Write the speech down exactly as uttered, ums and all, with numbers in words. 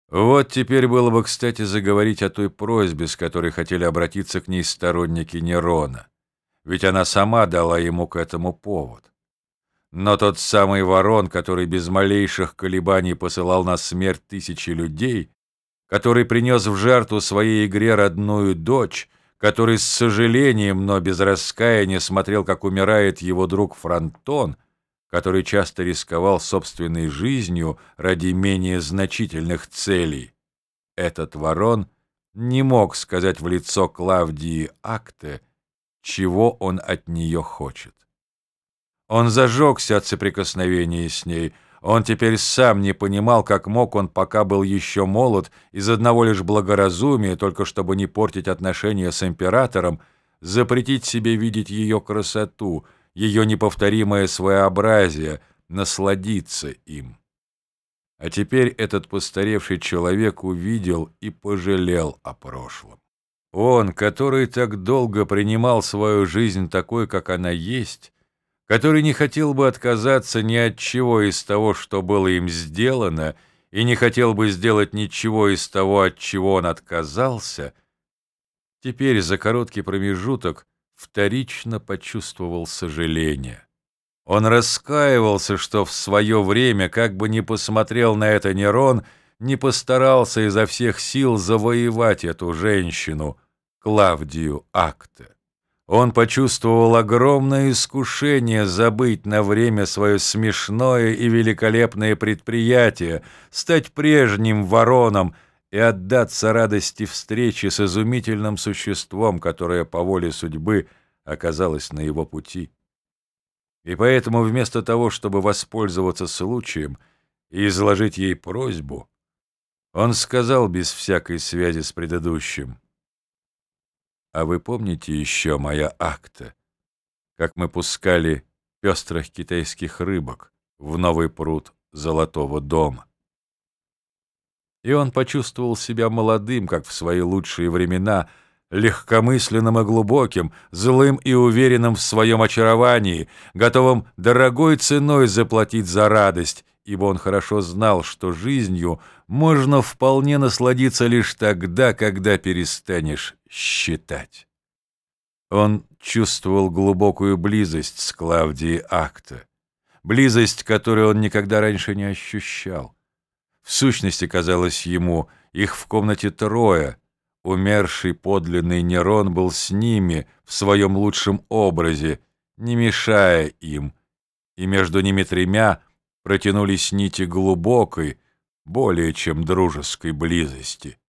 Вот теперь было бы кстати заговорить о той просьбе, с которой хотели обратиться к ней сторонники Нерона, ведь она сама дала ему к этому повод. Но тот самый Ворон, который без малейших колебаний посылал на смерть тысячи людей, который принес в жертву своей игре родную дочь, который с сожалением, но без раскаяния смотрел, как умирает его друг Фронтон, который часто рисковал собственной жизнью ради менее значительных целей, этот Ворон не мог сказать в лицо Клавдии Акте, чего он от нее хочет. Он зажегся от соприкосновения с ней. Он теперь сам не понимал, как мог он, пока был еще молод, из одного лишь благоразумия, только чтобы не портить отношения с императором, запретить себе видеть ее красоту, ее неповторимое своеобразие, насладиться им. А теперь этот постаревший человек увидел и пожалел о прошлом. Он, который так долго принимал свою жизнь такой, как она есть, который не хотел бы отказаться ни от чего из того, что было им сделано, и не хотел бы сделать ничего из того, от чего он отказался, теперь за короткий промежуток вторично почувствовал сожаление. Он раскаивался, что в свое время, как бы ни посмотрел на это Нерон, не постарался изо всех сил завоевать эту женщину, Клавдию Акте. Он почувствовал огромное искушение забыть на время свое смешное и великолепное предприятие, стать прежним Вороном и отдаться радости встречи с изумительным существом, которое по воле судьбы оказалось на его пути. И поэтому вместо того, чтобы воспользоваться случаем и изложить ей просьбу, он сказал без всякой связи с предыдущим: «А вы помните еще, моя Акта, как мы пускали пестрых китайских рыбок в новый пруд Золотого дома?» И он почувствовал себя молодым, как в свои лучшие времена, легкомысленным и глубоким, злым и уверенным в своем очаровании, готовым дорогой ценой заплатить за радость, ибо он хорошо знал, что жизнью можно вполне насладиться лишь тогда, когда перестанешь считать. Он чувствовал глубокую близость с Клавдией Акте, близость, которую он никогда раньше не ощущал. В сущности, казалось ему, их в комнате трое. Умерший подлинный Нерон был с ними в своем лучшем образе, не мешая им, и между ними тремя протянулись нити глубокой, более чем дружеской близости.